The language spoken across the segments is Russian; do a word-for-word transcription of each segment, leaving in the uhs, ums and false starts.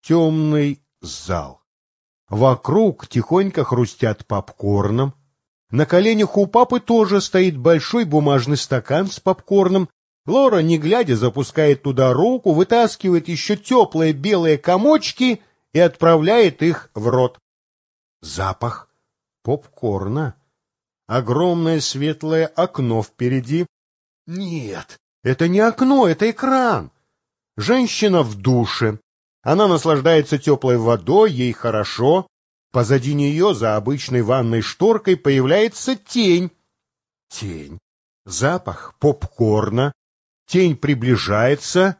темный зал. Вокруг тихонько хрустят попкорном. На коленях у папы тоже стоит большой бумажный стакан с попкорном. Лора, не глядя, запускает туда руку, вытаскивает еще теплые белые комочки и отправляет их в рот. Запах попкорна. Огромное светлое окно впереди. Нет, это не окно, это экран. Женщина в душе. Она наслаждается теплой водой, ей хорошо. Позади нее, за обычной ванной шторкой, появляется тень. Тень. Запах попкорна. Тень приближается.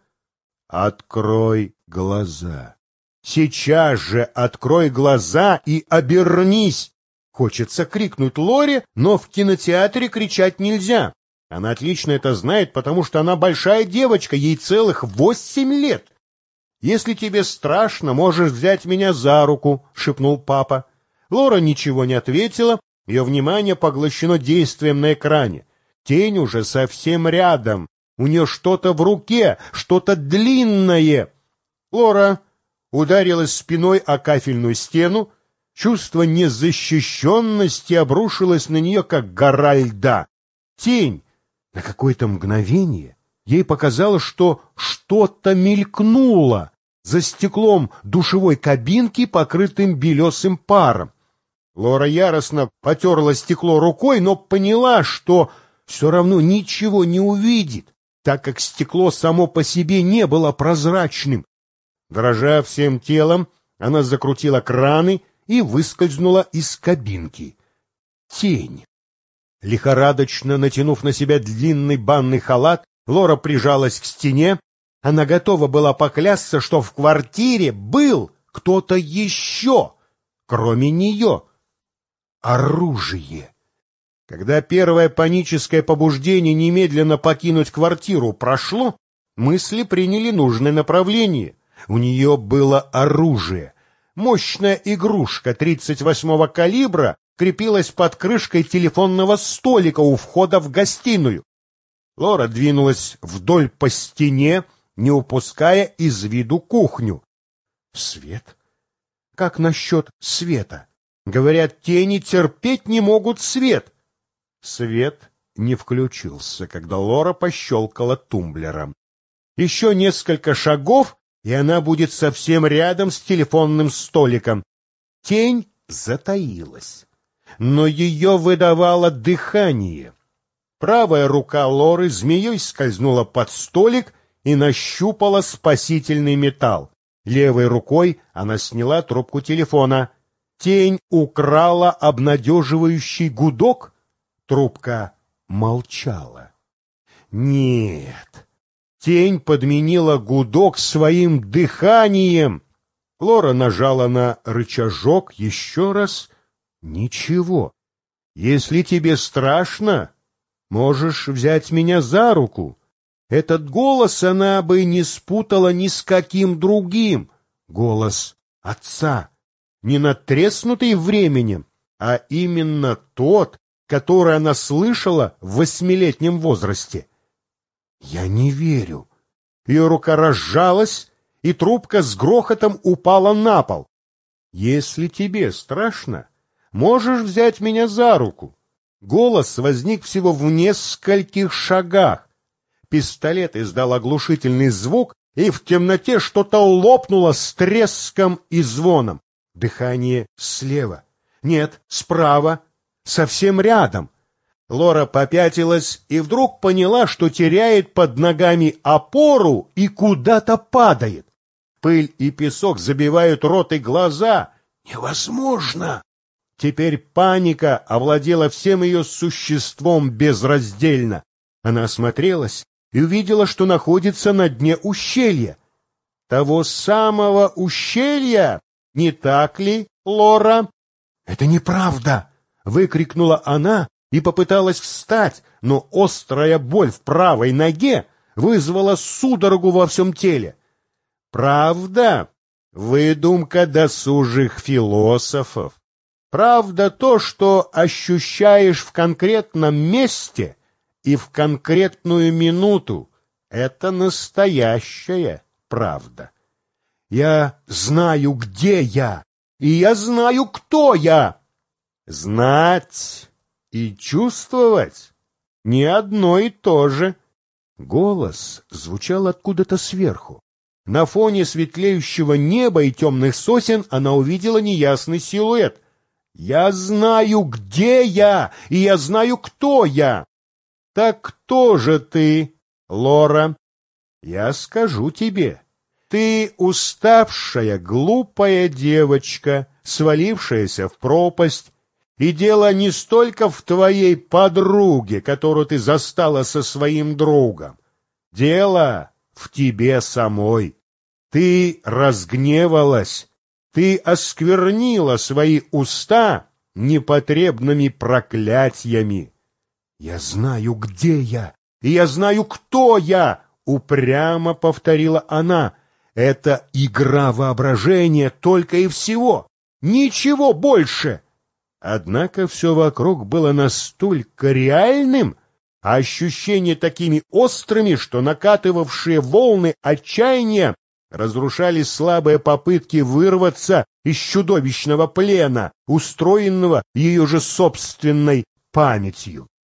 Открой глаза. Сейчас же открой глаза и обернись. Хочется крикнуть Лоре, но в кинотеатре кричать нельзя. Она отлично это знает, потому что она большая девочка, ей целых восемь лет. «Если тебе страшно, можешь взять меня за руку», — шепнул папа. Лора ничего не ответила, ее внимание поглощено действием на экране. Тень уже совсем рядом, у нее что-то в руке, что-то длинное. Лора ударилась спиной о кафельную стену, чувство незащищенности обрушилось на нее, как гора льда. Тень на какое-то мгновение. Ей показалось, что что-то мелькнуло за стеклом душевой кабинки, покрытым белесым паром. Лора яростно потерла стекло рукой, но поняла, что все равно ничего не увидит, так как стекло само по себе не было прозрачным. Дрожа всем телом, она закрутила краны и выскользнула из кабинки. Тень. Лихорадочно натянув на себя длинный банный халат, Лора прижалась к стене. Она готова была поклясться, что в квартире был кто-то еще, кроме нее. Оружие. Когда первое паническое побуждение немедленно покинуть квартиру прошло, мысли приняли нужное направление. У нее было оружие. Мощная игрушка тридцать восьмого калибра крепилась под крышкой телефонного столика у входа в гостиную. Лора двинулась вдоль по стене, не упуская из виду кухню. Свет? Как насчет света? Говорят, тени терпеть не могут свет. Свет не включился, когда Лора пощелкала тумблером. Еще несколько шагов, и она будет совсем рядом с телефонным столиком. Тень затаилась, но ее выдавало дыхание. Правая рука Лоры змеей скользнула под столик и нащупала спасительный металл. Левой рукой она сняла трубку телефона. Тень украла обнадеживающий гудок. Трубка молчала. Нет, тень подменила гудок своим дыханием. Лора нажала на рычажок еще раз. Ничего. Если тебе страшно, можешь взять меня за руку. Этот голос она бы не спутала ни с каким другим. Голос отца, не надтреснутый временем, а именно тот, который она слышала в восьмилетнем возрасте. Я не верю. Ее рука разжалась, и трубка с грохотом упала на пол. Если тебе страшно, можешь взять меня за руку. Голос возник всего в нескольких шагах. Пистолет издал оглушительный звук, и в темноте что-то лопнуло с треском и звоном. Дыхание слева. Нет, справа, совсем рядом. Лора попятилась и вдруг поняла, что теряет под ногами опору и куда-то падает. Пыль и песок забивают рот и глаза. Невозможно! Теперь паника овладела всем ее существом безраздельно. Она осмотрелась и увидела, что находится на дне ущелья. Того самого ущелья, не так ли, Лора? — Это неправда! — выкрикнула она и попыталась встать, но острая боль в правой ноге вызвала судорогу во всем теле. — Правда? Выдумка досужих философов. Правда то, что ощущаешь в конкретном месте и в конкретную минуту. Это настоящая правда. Я знаю, где я, и я знаю, кто я. Знать и чувствовать — не одно и то же. Голос звучал откуда-то сверху. На фоне светлеющего неба и темных сосен она увидела неясный силуэт. «Я знаю, где я, и я знаю, кто я». «Так кто же ты, Лора?» «Я скажу тебе. Ты уставшая, глупая девочка, свалившаяся в пропасть. И дело не столько в твоей подруге, которую ты застала со своим другом. Дело в тебе самой. Ты разгневалась, ты осквернила свои уста непотребными проклятиями. «Я знаю, где я, и я знаю, кто я», — упрямо повторила она. «Это игра воображения только и всего, ничего больше». Однако все вокруг было настолько реальным, а ощущения такими острыми, что накатывавшие волны отчаяния разрушали слабые попытки вырваться из чудовищного плена, устроенного ее же собственной памятью.